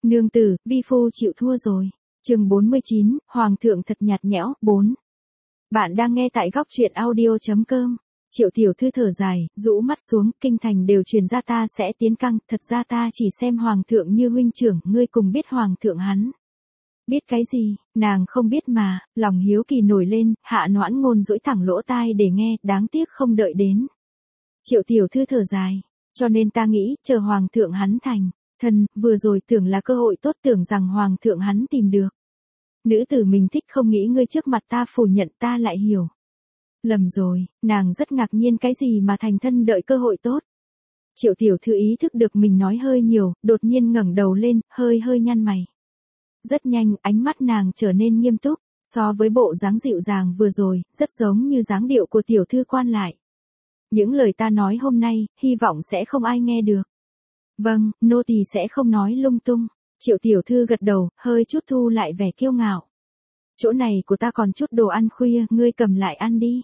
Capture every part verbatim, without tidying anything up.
Nương tử, vi phu chịu thua rồi. Chương bốn mươi chín, Hoàng thượng thật nhạt nhẽo, bốn. Bạn đang nghe tại góc truyện audio chấm com. Triệu tiểu thư thở dài, rũ mắt xuống, kinh thành đều truyền ra ta sẽ tiến căng, thật ra ta chỉ xem hoàng thượng như huynh trưởng, ngươi cùng biết hoàng thượng hắn. Biết cái gì, nàng không biết mà, lòng hiếu kỳ nổi lên, Hạ Noãn Ngôn duỗi thẳng lỗ tai để nghe, đáng tiếc không đợi đến. Triệu tiểu thư thở dài, cho nên ta nghĩ, chờ hoàng thượng hắn thành thân, vừa rồi tưởng là cơ hội tốt, tưởng rằng hoàng thượng hắn tìm được. Nữ tử mình thích không nghĩ ngươi trước mặt ta phủ nhận, ta lại hiểu. Lầm rồi, nàng rất ngạc nhiên, cái gì mà thành thân đợi cơ hội tốt. Triệu tiểu thư ý thức được mình nói hơi nhiều, đột nhiên ngẩng đầu lên, hơi hơi nhăn mày. Rất nhanh, ánh mắt nàng trở nên nghiêm túc, so với bộ dáng dịu dàng vừa rồi, rất giống như dáng điệu của tiểu thư quan lại. Những lời ta nói hôm nay, hy vọng sẽ không ai nghe được. Vâng, nô tỳ sẽ không nói lung tung. Triệu tiểu thư gật đầu, hơi chút thu lại vẻ kiêu ngạo. Chỗ này của ta còn chút đồ ăn khuya, ngươi cầm lại ăn đi.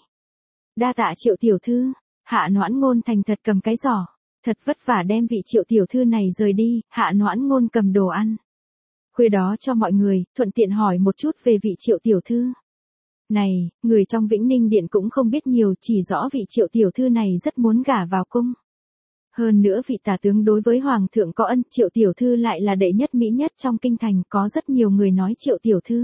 Đa tạ Triệu tiểu thư. Hạ Noãn Ngôn thành thật cầm cái giỏ, thật vất vả đem vị Triệu tiểu thư này rời đi. Hạ Noãn Ngôn cầm đồ ăn khuya đó cho mọi người, thuận tiện hỏi một chút về vị Triệu tiểu thư. Này, người trong Vĩnh Ninh Điện cũng không biết nhiều, chỉ rõ vị Triệu tiểu thư này rất muốn gả vào cung. Hơn nữa vị tả tướng đối với hoàng thượng có ân, Triệu tiểu thư lại là đệ nhất mỹ nhất trong kinh thành, có rất nhiều người nói Triệu tiểu thư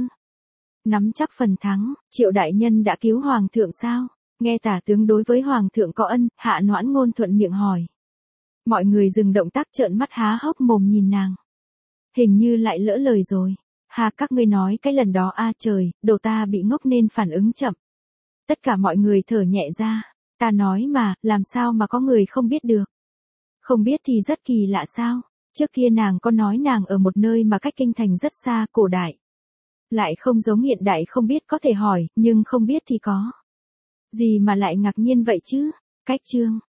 nắm chắc phần thắng. Triệu đại nhân đã cứu hoàng thượng sao? Nghe tả tướng đối với hoàng thượng có ân, Hạ Noãn Ngôn thuận miệng hỏi. Mọi người dừng động tác, trợn mắt há hốc mồm nhìn nàng. Hình như lại lỡ lời rồi. Hà, các ngươi nói cái lần đó a trời, đồ ta bị ngốc nên phản ứng chậm. Tất cả mọi người thở nhẹ ra. Ta nói mà, làm sao mà có người không biết được. Không biết thì rất kỳ lạ sao. Trước kia nàng có nói nàng ở một nơi mà cách kinh thành rất xa, cổ đại. Lại không giống hiện đại, không biết có thể hỏi, nhưng không biết thì có. Gì mà lại ngạc nhiên vậy chứ? Cách chương.